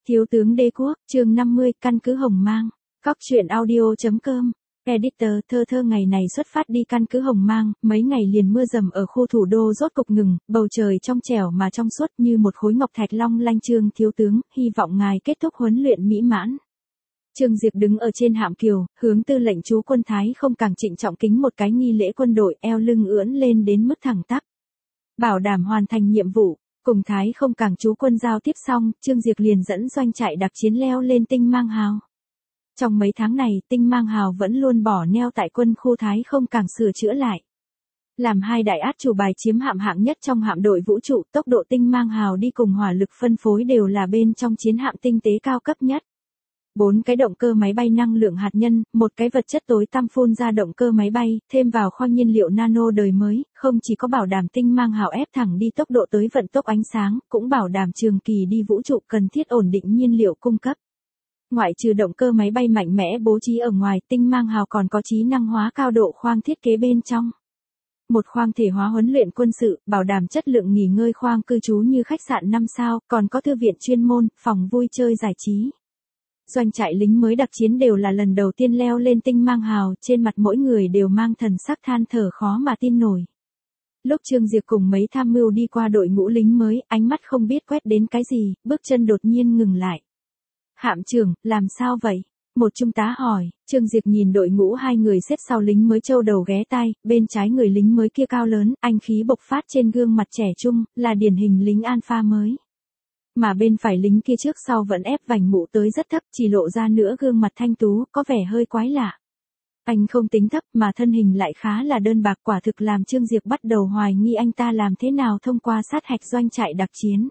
Thiếu tướng Đế Quốc, chương 50, căn cứ Hồng Mang. Cóc truyện audio.com. Editor thơ thơ ngày này xuất phát đi căn cứ Hồng Mang, mấy ngày liền mưa dầm ở khu thủ đô rốt cục ngừng, bầu trời trong trẻo mà trong suốt như một khối ngọc thạch long lanh. Trương thiếu tướng, hy vọng ngài kết thúc huấn luyện mỹ mãn. Trương Diệp đứng ở trên hạm kiều, hướng tư lệnh chú quân Thái không càng trịnh trọng kính một cái nghi lễ quân đội, eo lưng ưỡn lên đến mức thẳng tắp. Bảo đảm hoàn thành nhiệm vụ. Cùng Thái không càng chú quân giao tiếp xong, Trương Diệp liền dẫn doanh trại đặc chiến leo lên Tinh Mang Hào. Trong mấy tháng này, Tinh Mang Hào vẫn luôn bỏ neo tại quân khu Thái không càng sửa chữa lại. Làm hai đại át chủ bài chiếm hạm hạng nhất trong hạm đội vũ trụ, tốc độ Tinh Mang Hào đi cùng hỏa lực phân phối đều là bên trong chiến hạm tinh tế cao cấp nhất. 4 cái động cơ máy bay năng lượng hạt nhân, một cái vật chất tối tăm phun ra động cơ máy bay, thêm vào kho nhiên liệu nano đời mới, không chỉ có bảo đảm Tinh Mang Hào ép thẳng đi tốc độ tới vận tốc ánh sáng, cũng bảo đảm trường kỳ đi vũ trụ cần thiết ổn định nhiên liệu cung cấp. Ngoại trừ động cơ máy bay mạnh mẽ bố trí ở ngoài, Tinh Mang Hào còn có trí năng hóa cao độ khoang thiết kế bên trong. Một khoang thể hóa huấn luyện quân sự, bảo đảm chất lượng nghỉ ngơi khoang cư trú như khách sạn 5 sao, còn có thư viện chuyên môn, phòng vui chơi giải trí. Doanh trại lính mới đặc chiến đều là lần đầu tiên leo lên Tinh Mang Hào, trên mặt mỗi người đều mang thần sắc than thở khó mà tin nổi. Lúc Trương Diệp cùng mấy tham mưu đi qua đội ngũ lính mới, ánh mắt không biết quét đến cái gì, bước chân đột nhiên ngừng lại. Hạm trưởng, làm sao vậy? Một trung tá hỏi. Trương Diệp nhìn đội ngũ hai người xếp sau lính mới châu đầu ghé tai, bên trái người lính mới kia cao lớn, anh khí bộc phát trên gương mặt trẻ trung, là điển hình lính alpha mới. Mà bên phải lính kia trước sau vẫn ép vành mũ tới rất thấp, chỉ lộ ra nữa gương mặt thanh tú, có vẻ hơi quái lạ. Anh không tính thấp mà thân hình lại khá là đơn bạc, quả thực làm Trương Diệp bắt đầu hoài nghi anh ta làm thế nào thông qua sát hạch doanh trại đặc chiến.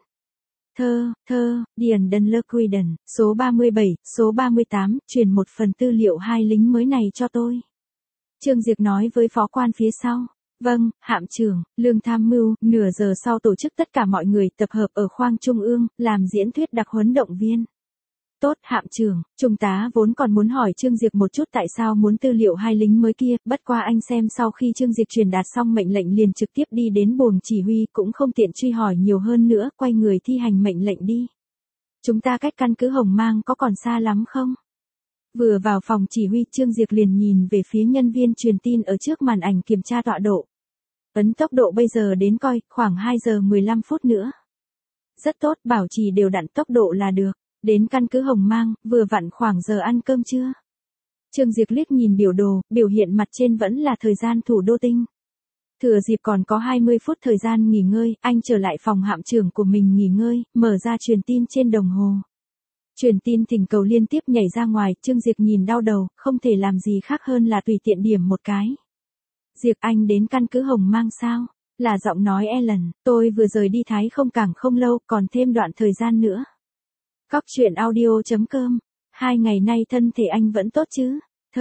Điền Đân Lơ Quiden, số 37, số 38, truyền một phần tư liệu hai lính mới này cho tôi. Trương Diệp nói với phó quan phía sau. Vâng, hạm trưởng, Lương tham mưu, nửa giờ sau tổ chức tất cả mọi người tập hợp ở khoang trung ương, làm diễn thuyết đặc huấn động viên. Tốt, hạm trưởng, trung tá vốn còn muốn hỏi Trương Diệp một chút tại sao muốn tư liệu hai lính mới kia, bất qua anh xem sau khi Trương Diệp truyền đạt xong mệnh lệnh liền trực tiếp đi đến buồng chỉ huy, cũng không tiện truy hỏi nhiều hơn nữa, quay người thi hành mệnh lệnh đi. Chúng ta cách căn cứ Hồng Mang có còn xa lắm không? Vừa vào phòng chỉ huy, Trương Diệp liền nhìn về phía nhân viên truyền tin ở trước màn ảnh kiểm tra tọa độ. Ấn tốc độ bây giờ đến coi, khoảng 2 giờ 15 phút nữa. Rất tốt, bảo trì đều đặn tốc độ là được. Đến căn cứ Hồng Mang, vừa vặn khoảng giờ ăn cơm trưa. Trương Diệp liếc nhìn biểu đồ, biểu hiện mặt trên vẫn là thời gian thủ đô Tinh. Thừa dịp còn có 20 phút thời gian nghỉ ngơi, anh trở lại phòng hạm trưởng của mình nghỉ ngơi, mở ra truyền tin trên đồng hồ. Truyền tin thỉnh cầu liên tiếp nhảy ra ngoài, Trương Diệp nhìn đau đầu, không thể làm gì khác hơn là tùy tiện điểm một cái. Diệp, anh đến căn cứ Hồng Mang sao? Là giọng nói Ellen, tôi vừa rời đi Thái không càng không lâu, còn thêm đoạn thời gian nữa. Cóc truyện audio.com. 2 ngày nay thân thể anh vẫn tốt chứ?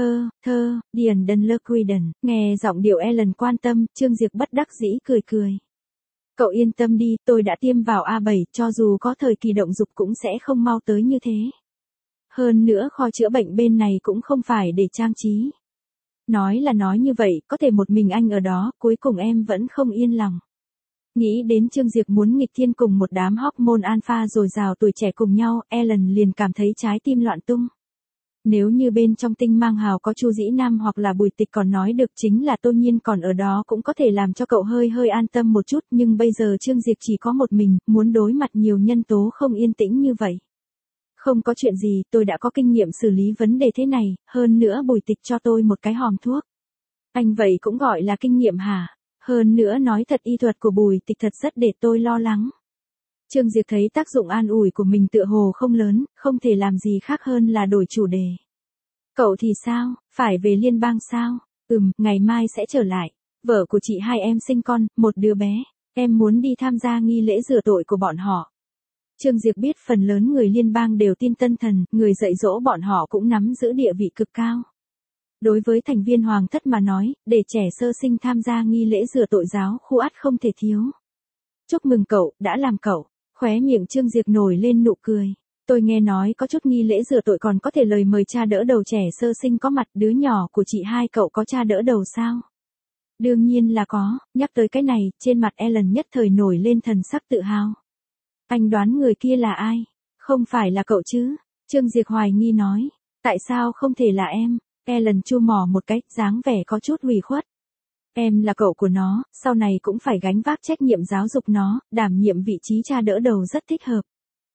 Điền Đân Lơ Quiden, nghe giọng điệu Ellen quan tâm, Trương Diệp bất đắc dĩ cười. Cậu yên tâm đi, tôi đã tiêm vào A7, cho dù có thời kỳ động dục cũng sẽ không mau tới như thế. Hơn nữa kho chữa bệnh bên này cũng không phải để trang trí. Nói là nói như vậy, có thể một mình anh ở đó, cuối cùng em vẫn không yên lòng. Nghĩ đến Trương Diệp muốn nghịch thiên cùng một đám hormone alpha dồi dào tuổi trẻ cùng nhau, Ellen liền cảm thấy trái tim loạn tung. Nếu như bên trong Tinh Mang Hào có Chu Dĩ Nam hoặc là Bùi Tịch còn nói được, chính là Tô Nhiên còn ở đó cũng có thể làm cho cậu hơi an tâm một chút, nhưng bây giờ Trương Diệp chỉ có một mình, muốn đối mặt nhiều nhân tố không yên tĩnh như vậy. Không có chuyện gì, tôi đã có kinh nghiệm xử lý vấn đề thế này, hơn nữa Bùi Tịch cho tôi một cái hòm thuốc. Anh vậy cũng gọi là kinh nghiệm hả? Hơn nữa nói thật y thuật của Bùi Tịch thật rất để tôi lo lắng. Trương Diệp thấy tác dụng an ủi của mình tựa hồ không lớn, không thể làm gì khác hơn là đổi chủ đề. Cậu thì sao, phải về liên bang sao? Ngày mai sẽ trở lại. Vợ của chị hai em sinh con, một đứa bé. Em muốn đi tham gia nghi lễ rửa tội của bọn họ. Trương Diệp biết phần lớn người liên bang đều tin Tân Thần, người dạy dỗ bọn họ cũng nắm giữ địa vị cực cao. Đối với thành viên hoàng thất mà nói, để trẻ sơ sinh tham gia nghi lễ rửa tội giáo khu ắt không thể thiếu. Chúc mừng cậu, đã làm cậu. Khóe miệng Trương Diệp nổi lên nụ cười. Tôi nghe nói có chút nghi lễ rửa tội còn có thể lời mời cha đỡ đầu trẻ sơ sinh có mặt, đứa nhỏ của chị hai cậu có cha đỡ đầu sao? Đương nhiên là có, nhắc tới cái này, trên mặt Ellen nhất thời nổi lên thần sắc tự hào. Anh đoán người kia là ai? Không phải là cậu chứ? Trương Diệp hoài nghi nói. Tại sao không thể là em? Ellen chu mỏ một cái, dáng vẻ có chút ủy khuất. Em là cậu của nó, sau này cũng phải gánh vác trách nhiệm giáo dục nó, đảm nhiệm vị trí cha đỡ đầu rất thích hợp.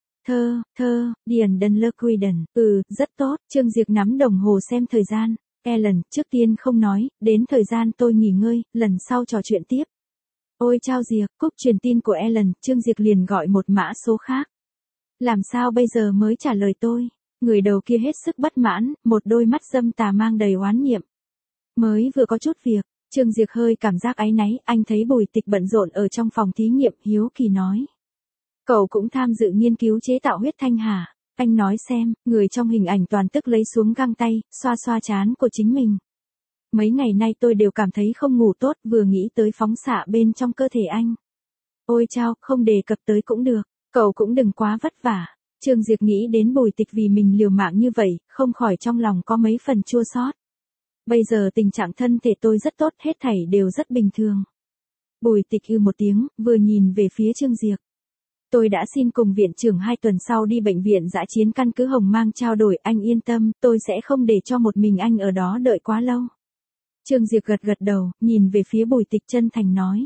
Điền Dunlop-Quiden, rất tốt, Trương Diệp nắm đồng hồ xem thời gian. Ellen, trước tiên không nói, đến thời gian tôi nghỉ ngơi, lần sau trò chuyện tiếp. Ôi chao Diệp, cúp truyền tin của Ellen, Trương Diệp liền gọi một mã số khác. Làm sao bây giờ mới trả lời tôi? Người đầu kia hết sức bất mãn, một đôi mắt dâm tà mang đầy oán niệm. Mới vừa có chút việc, Trương Diệp hơi cảm giác áy náy, anh thấy Bùi Tịch bận rộn ở trong phòng thí nghiệm, hiếu kỳ nói. Cậu cũng tham dự nghiên cứu chế tạo huyết thanh hả? Anh nói xem, người trong hình ảnh toàn tức lấy xuống găng tay, xoa xoa trán của chính mình. Mấy ngày nay tôi đều cảm thấy không ngủ tốt, vừa nghĩ tới phóng xạ bên trong cơ thể anh. Ôi chao, không đề cập tới cũng được, cậu cũng đừng quá vất vả. Trương Diệp nghĩ đến Bùi Tịch vì mình liều mạng như vậy, không khỏi trong lòng có mấy phần chua xót. Bây giờ tình trạng thân thể tôi rất tốt, hết thảy đều rất bình thường. Bùi Tịch một tiếng, vừa nhìn về phía Trương Diệp. Tôi đã xin cùng viện trưởng 2 tuần sau đi bệnh viện dã chiến căn cứ Hồng Mang trao đổi, anh yên tâm, tôi sẽ không để cho một mình anh ở đó đợi quá lâu. Trương Diệp gật gật đầu, nhìn về phía Bùi Tịch chân thành nói.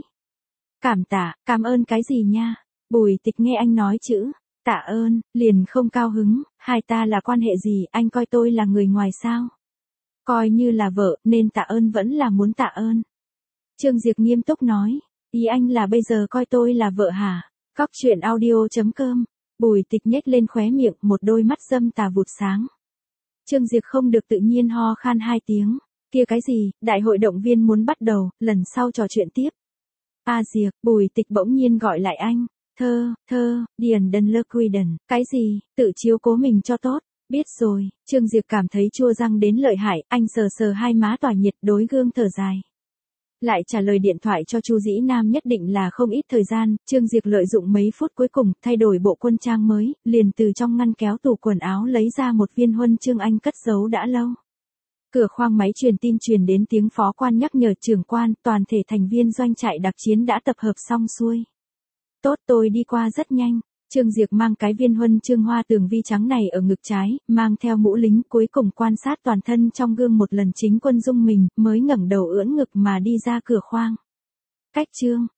Cảm ơn cái gì nha? Bùi Tịch nghe anh nói chữ tạ ơn, liền không cao hứng, hai ta là quan hệ gì, anh coi tôi là người ngoài sao? Coi như là vợ, nên tạ ơn vẫn là muốn tạ ơn. Trương Diệp nghiêm túc nói, ý anh là bây giờ coi tôi là vợ hả? Cóc truyện audio.com. Bùi Tịch nhếch lên khóe miệng, một đôi mắt dâm tà vụt sáng. Trương Diệp không được tự nhiên ho khan 2 tiếng. Kia cái gì, đại hội động viên muốn bắt đầu, lần sau trò chuyện tiếp. Diệp, Bùi Tịch bỗng nhiên gọi lại anh. Điền Dunlop-Quiden, cái gì, tự chiếu cố mình cho tốt. Biết rồi, Trương Diệp cảm thấy chua răng đến lợi hại, anh sờ sờ hai má tỏa nhiệt, đối gương thở dài. Lại trả lời điện thoại cho Chu Dĩ Nam nhất định là không ít thời gian, Trương Diệp lợi dụng mấy phút cuối cùng, thay đổi bộ quân trang mới, liền từ trong ngăn kéo tủ quần áo lấy ra một viên huân chương anh cất giấu đã lâu. Cửa khoang máy truyền tin truyền đến tiếng phó quan nhắc nhở trưởng quan, toàn thể thành viên doanh trại đặc chiến đã tập hợp xong xuôi. Tốt, tôi đi qua rất nhanh. Trương Diệp mang cái viên huân chương hoa tường vi trắng này ở ngực trái, mang theo mũ lính, cuối cùng quan sát toàn thân trong gương một lần chính quân dung mình, mới ngẩng đầu ưỡn ngực mà đi ra cửa khoang. Cách Trương